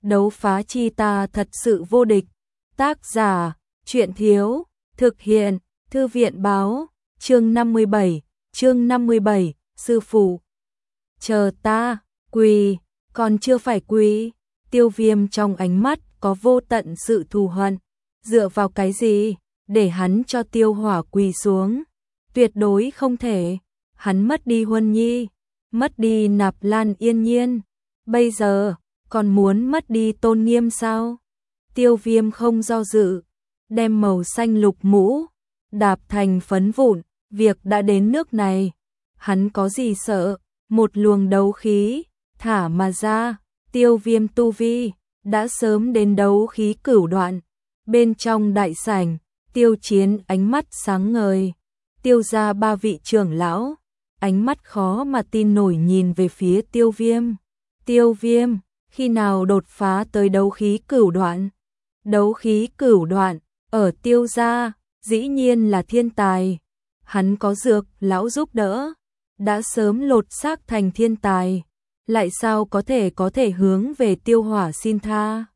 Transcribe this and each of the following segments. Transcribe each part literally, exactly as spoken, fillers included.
đấu phá chi ta thật sự vô địch. Tác giả, truyện thiếu, thực hiện, thư viện báo, chương năm mươi bảy, chương năm mươi bảy, sư phụ. Chờ ta, quỳ, còn chưa phải quỳ. Tiêu Viêm trong ánh mắt có vô tận sự thù hận. Dựa vào cái gì, để hắn cho Tiêu Hỏa quỳ xuống? Tuyệt đối không thể. Hắn mất đi Huân Nhi, mất đi Nạp Lan Yên Nhiên, bây giờ còn muốn mất đi tôn nghiêm sao? Tiêu Viêm không do dự, đem màu xanh lục mũ đạp thành phấn vụn. Việc đã đến nước này, hắn có gì sợ? Một luồng đấu khí thả mà ra. Tiêu Viêm tu vi đã sớm đến đấu khí cửu đoạn. Bên trong đại sảnh, Tiêu Chiến ánh mắt sáng ngời. Tiêu gia ba vị trưởng lão, ánh mắt khó mà tin nổi nhìn về phía Tiêu Viêm. Tiêu Viêm, khi nào đột phá tới đấu khí cửu đoạn? Đấu khí cửu đoạn, ở Tiêu gia, dĩ nhiên là thiên tài. Hắn có dược lão giúp đỡ, đã sớm lột xác thành thiên tài. Lại sao có thể có thể hướng về Tiêu Hỏa xin tha?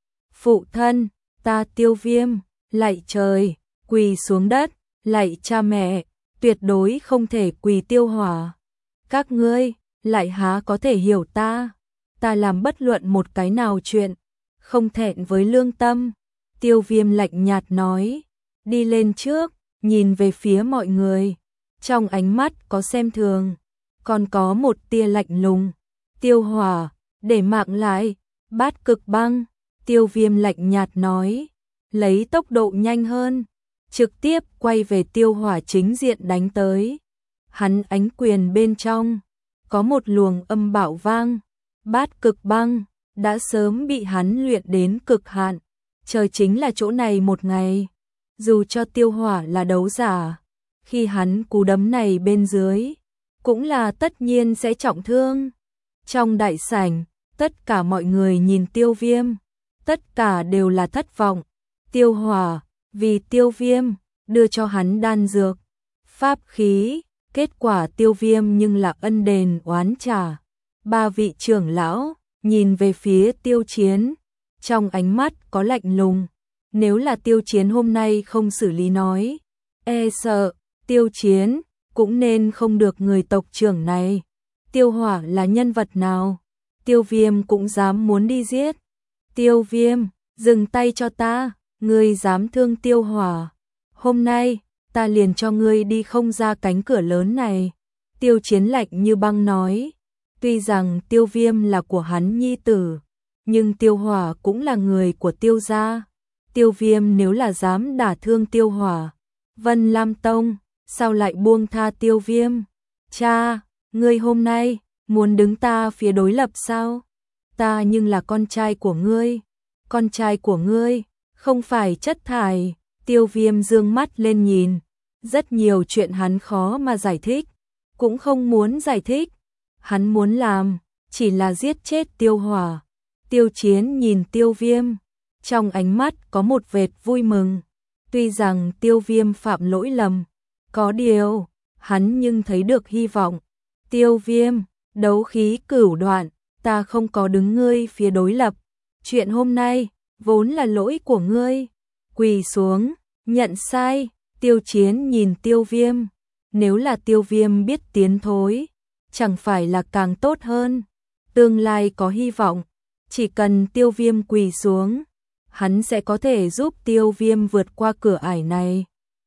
Phụ thân, ta Tiêu Viêm, lạy trời, quỳ xuống đất, lạy cha mẹ, tuyệt đối không thể quỳ Tiêu Hỏa. Các ngươi, lại há có thể hiểu ta? Ta làm bất luận một cái nào chuyện, không thẹn với lương tâm. Tiêu Viêm lạnh nhạt nói, đi lên trước, nhìn về phía mọi người. Trong ánh mắt có xem thường, còn có một tia lạnh lùng. Tiêu Hỏa, để mạng lại. Bát Cực Băng. Tiêu Viêm lạnh nhạt nói, lấy tốc độ nhanh hơn, trực tiếp quay về Tiêu Hỏa chính diện đánh tới. Hắn ánh quyền bên trong có một luồng âm bạo vang. Bát Cực Băng đã sớm bị hắn luyện đến cực hạn. Trời chính là chỗ này một ngày, dù cho Tiêu Hỏa là đấu giả, khi hắn cú đấm này bên dưới, cũng là tất nhiên sẽ trọng thương. Trong đại sảnh, tất cả mọi người nhìn Tiêu Viêm, tất cả đều là thất vọng. Tiêu Hỏa vì Tiêu Viêm đưa cho hắn đan dược, pháp khí, kết quả Tiêu Viêm nhưng là ân đền oán trả. Ba vị trưởng lão nhìn về phía Tiêu Chiến, trong ánh mắt có lạnh lùng. Nếu là Tiêu Chiến hôm nay không xử lý nói, e sợ Tiêu Chiến cũng nên không được người tộc trưởng này. Tiêu Hỏa là nhân vật nào? Tiêu Viêm cũng dám muốn đi giết. Tiêu Viêm, dừng tay cho ta, ngươi dám thương Tiêu Hỏa, hôm nay ta liền cho ngươi đi không ra cánh cửa lớn này. Tiêu Chiến lạnh như băng nói, tuy rằng Tiêu Viêm là của hắn nhi tử, nhưng Tiêu Hỏa cũng là người của Tiêu gia. Tiêu Viêm nếu là dám đả thương Tiêu Hỏa, Vân Lam Tông sao lại buông tha Tiêu Viêm? Cha, ngươi hôm nay muốn đứng ta phía đối lập sao? Ta nhưng là con trai của ngươi, con trai của ngươi không phải chất thải. Tiêu Viêm dương mắt lên nhìn, rất nhiều chuyện hắn khó mà giải thích, cũng không muốn giải thích. Hắn muốn làm chỉ là giết chết Tiêu Hỏa. Tiêu Chiến nhìn Tiêu Viêm, trong ánh mắt có một vệt vui mừng. Tuy rằng Tiêu Viêm phạm lỗi lầm, có điều hắn nhưng thấy được hy vọng. Tiêu Viêm, đấu khí cửu đoạn, ta không có đứng ngươi phía đối lập. Chuyện hôm nay vốn là lỗi của ngươi, quỳ xuống, nhận sai. Tiêu Chiến nhìn Tiêu Viêm, nếu là Tiêu Viêm biết tiến thối, chẳng phải là càng tốt hơn. Tương lai có hy vọng, chỉ cần Tiêu Viêm quỳ xuống, hắn sẽ có thể giúp Tiêu Viêm vượt qua cửa ải này.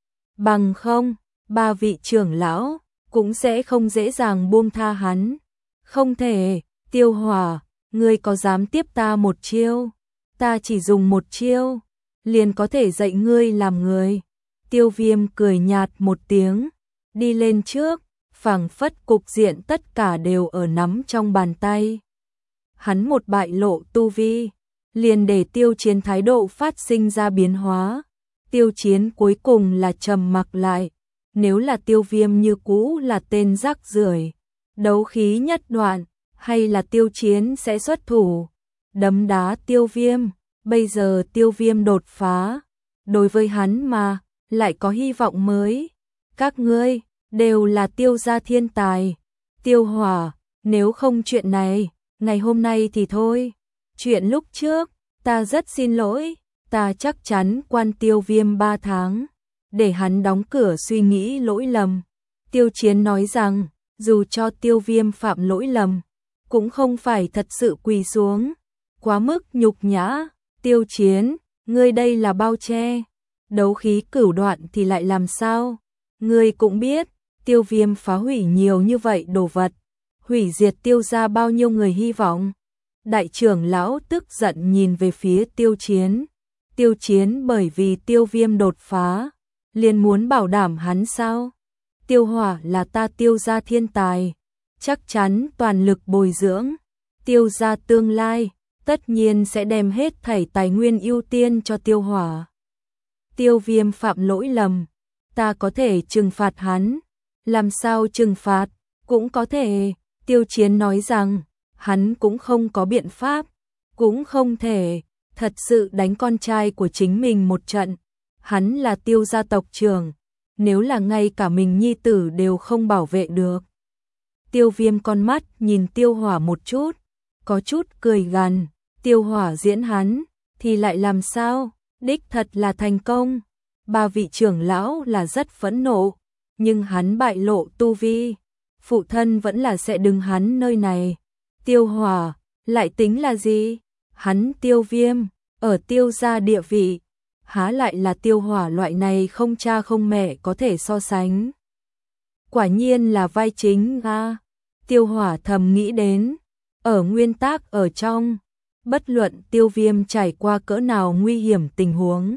Bằng không, ba vị trưởng lão cũng sẽ không dễ dàng buông tha hắn. Không thể. Tiêu Hỏa, ngươi có dám tiếp ta một chiêu? Ta chỉ dùng một chiêu, liền có thể dạy ngươi làm người. Tiêu Viêm cười nhạt một tiếng, đi lên trước, phảng phất cục diện tất cả đều ở nắm trong bàn tay. Hắn một bại lộ tu vi, liền để Tiêu Chiến thái độ phát sinh ra biến hóa. Tiêu Chiến cuối cùng là trầm mặc lại. Nếu là Tiêu Viêm như cũ là tên rác rưởi, đấu khí nhất đoạn, hay là Tiêu Chiến sẽ xuất thủ đấm đá Tiêu Viêm. Bây giờ Tiêu Viêm đột phá, đối với hắn mà lại có hy vọng mới. Các ngươi đều là Tiêu gia thiên tài. Tiêu Hỏa, nếu không chuyện này, ngày hôm nay thì thôi. chuyện lúc trước, ta rất xin lỗi, ta chắc chắn quan Tiêu Viêm ba tháng, để hắn đóng cửa suy nghĩ lỗi lầm. Tiêu Chiến nói rằng, dù cho Tiêu Viêm phạm lỗi lầm, cũng không phải thật sự quỳ xuống, quá mức nhục nhã. Tiêu Chiến, ngươi đây là bao che, đấu khí cửu đoạn thì lại làm sao? Ngươi cũng biết, Tiêu Viêm phá hủy nhiều như vậy đồ vật, hủy diệt Tiêu gia bao nhiêu người hy vọng. Đại trưởng lão tức giận nhìn về phía Tiêu Chiến. Tiêu Chiến bởi vì Tiêu Viêm đột phá, liền muốn bảo đảm hắn sao? Tiêu Hỏa là ta Tiêu gia thiên tài, chắc chắn toàn lực bồi dưỡng. Tiêu gia tương lai, tất nhiên sẽ đem hết thảy tài nguyên ưu tiên cho Tiêu Hỏa. Tiêu Viêm phạm lỗi lầm, ta có thể trừng phạt hắn. Làm sao trừng phạt? Cũng có thể. Tiêu Chiến nói rằng, hắn cũng không có biện pháp, cũng không thể thật sự đánh con trai của chính mình một trận. Hắn là Tiêu gia tộc trưởng, nếu là ngay cả mình nhi tử đều không bảo vệ được. Tiêu Viêm con mắt nhìn Tiêu Hỏa một chút, có chút cười gằn. Tiêu Hỏa diễn hắn, thì lại làm sao? Đích thật là thành công. Ba vị trưởng lão là rất phẫn nộ, nhưng hắn bại lộ tu vi, phụ thân vẫn là sẽ đứng hắn nơi này. Tiêu Hỏa, lại tính là gì? Hắn Tiêu Viêm, ở Tiêu gia địa vị, há lại là Tiêu Hỏa loại này không cha không mẹ có thể so sánh. Quả nhiên là vai chính a. Tiêu Hỏa thầm nghĩ đến, ở nguyên tắc ở trong, bất luận Tiêu Viêm trải qua cỡ nào nguy hiểm tình huống,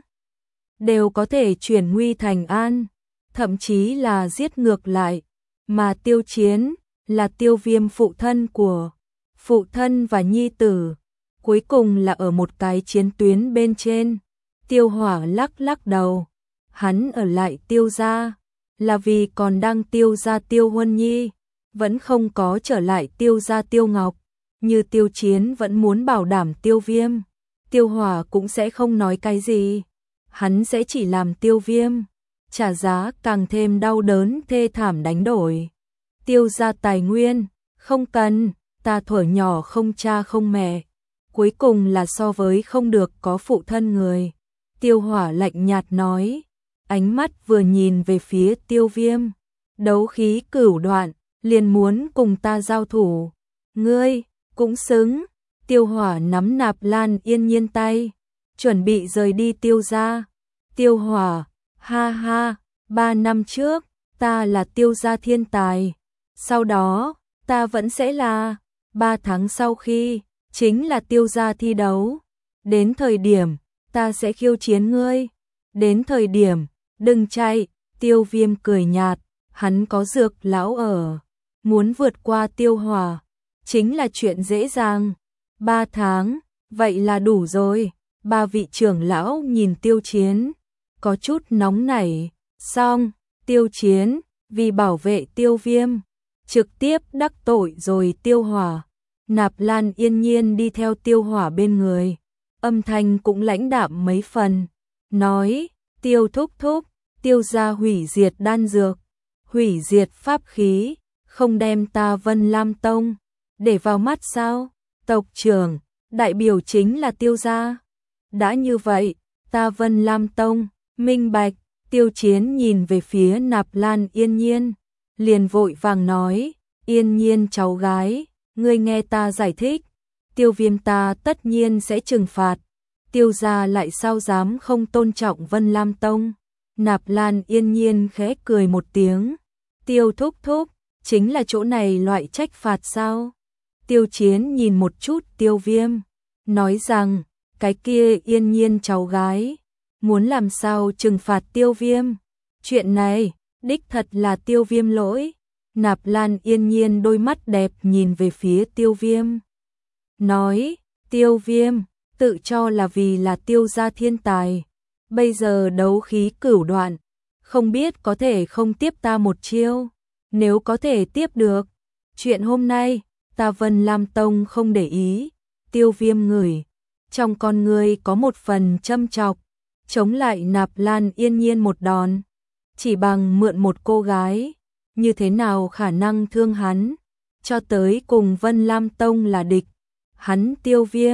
đều có thể chuyển nguy thành an, thậm chí là giết ngược lại, mà Tiêu Chiến là Tiêu Viêm phụ thân của phụ thân và nhi tử, cuối cùng là ở một cái chiến tuyến bên trên. Tiêu Hỏa lắc lắc đầu, hắn ở lại Tiêu gia là vì còn đang Tiêu gia Tiêu Huân Nhi, vẫn không có trở lại Tiêu gia Tiêu Ngọc. Như Tiêu Chiến vẫn muốn bảo đảm Tiêu Viêm, Tiêu Hỏa cũng sẽ không nói cái gì, hắn sẽ chỉ làm Tiêu Viêm trả giá càng thêm đau đớn thê thảm đánh đổi. Tiêu gia tài nguyên, không cần, ta thuở nhỏ không cha không mẹ, cuối cùng là so với không được có phụ thân người. Tiêu Hỏa lạnh nhạt nói, ánh mắt vừa nhìn về phía Tiêu Viêm, đấu khí cửu đoạn, liền muốn cùng ta giao thủ. Ngươi cũng xứng. Tiêu Hỏa nắm Nạp Lan Yên Nhiên tay, chuẩn bị rời đi Tiêu gia. Tiêu Hỏa, ha ha, ba năm trước, ta là Tiêu gia thiên tài, sau đó, ta vẫn sẽ là, ba tháng sau khi, chính là Tiêu gia thi đấu. Đến thời điểm, ta sẽ khiêu chiến ngươi. Đến thời điểm, đừng chạy. Tiêu Viêm cười nhạt, hắn có Dược lão ở, muốn vượt qua Tiêu Hỏa chính là chuyện dễ dàng. Ba tháng, vậy là đủ rồi. Ba vị trưởng lão nhìn Tiêu Chiến, có chút nóng nảy. Xong, Tiêu Chiến, vì bảo vệ Tiêu Viêm, trực tiếp đắc tội rồi Tiêu Hỏa. Nạp Lan Yên Nhiên đi theo Tiêu Hỏa bên người, âm thanh cũng lãnh đạm mấy phần, nói, Tiêu thúc thúc, Tiêu gia hủy diệt đan dược, hủy diệt pháp khí, không đem ta Vân Lam Tông để vào mắt sao? Tộc trưởng, đại biểu chính là Tiêu gia. Đã như vậy, ta Vân Lam Tông, minh bạch. Tiêu Chiến nhìn về phía Nạp Lan Yên Nhiên, liền vội vàng nói, Yên Nhiên cháu gái, ngươi nghe ta giải thích. Tiêu Viêm ta tất nhiên sẽ trừng phạt. Tiêu gia lại sao dám không tôn trọng Vân Lam Tông? Nạp Lan Yên Nhiên khẽ cười một tiếng, Tiêu thúc thúc, chính là chỗ này loại trách phạt sao? Tiêu Chiến nhìn một chút Tiêu Viêm, nói rằng, cái kia Yên Nhiên cháu gái, muốn làm sao trừng phạt Tiêu Viêm? Chuyện này, đích thật là Tiêu Viêm lỗi. Nạp Lan Yên Nhiên đôi mắt đẹp nhìn về phía Tiêu Viêm, nói, Tiêu Viêm, tự cho là vì là Tiêu gia thiên tài, bây giờ đấu khí cửu đoạn, không biết có thể không tiếp ta một chiêu. Nếu có thể tiếp được, chuyện hôm nay, ta Vân Lam Tông không để ý. Tiêu Viêm ngửi, trong con người có một phần châm chọc, chống lại Nạp Lan Yên Nhiên một đòn. Chỉ bằng mượn một cô gái, như thế nào khả năng thương hắn, cho tới cùng Vân Lam Tông là địch. Hắn Tiêu Viêm,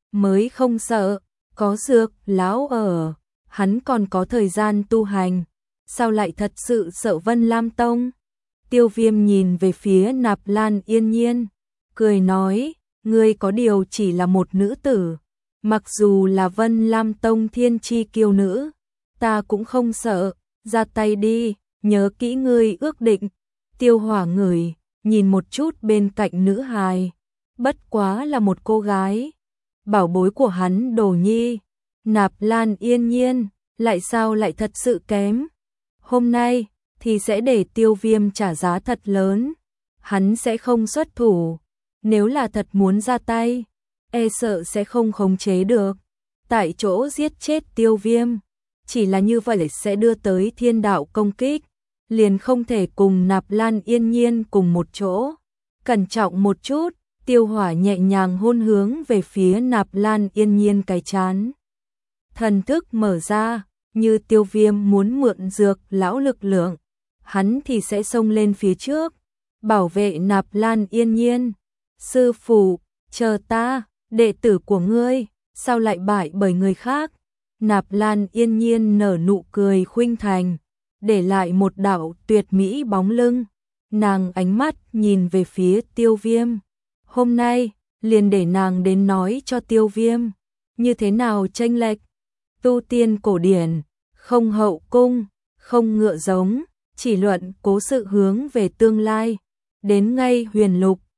mới không sợ, có Dược lão ở, hắn còn có thời gian tu hành, sao lại thật sự sợ Vân Lam Tông? Tiêu Viêm nhìn về phía Nạp Lan Yên Nhiên, cười nói, ngươi có điều chỉ là một nữ tử, mặc dù là Vân Lam Tông thiên chi kiêu nữ, ta cũng không sợ, ra tay đi, nhớ kỹ ngươi ước định. Tiêu Hỏa ngửi, nhìn một chút bên cạnh nữ hài, bất quá là một cô gái, bảo bối của hắn Đồ Nhi, Nạp Lan Yên Nhiên, lại sao lại thật sự kém. Hôm nay thì sẽ để Tiêu Viêm trả giá thật lớn, hắn sẽ không xuất thủ, nếu là thật muốn ra tay, e sợ sẽ không khống chế được, tại chỗ giết chết Tiêu Viêm, chỉ là như vậy sẽ đưa tới thiên đạo công kích, liền không thể cùng Nạp Lan Yên Nhiên cùng một chỗ. Cẩn trọng một chút, Tiêu Hỏa nhẹ nhàng hôn hướng về phía Nạp Lan Yên Nhiên cái trán. Thần thức mở ra, như Tiêu Viêm muốn mượn Dược lão lực lượng, hắn thì sẽ xông lên phía trước, bảo vệ Nạp Lan Yên Nhiên. Sư phụ, chờ ta, đệ tử của ngươi, sao lại bại bởi người khác? Nạp Lan Yên Nhiên nở nụ cười khuynh thành, để lại một đạo tuyệt mỹ bóng lưng. Nàng ánh mắt nhìn về phía Tiêu Viêm. Hôm nay, liền để nàng đến nói cho Tiêu Viêm, như thế nào chênh lệch. Tu tiên cổ điển, không hậu cung, không ngựa giống, chỉ luận cố sự hướng về tương lai. Đến ngay huyền lục,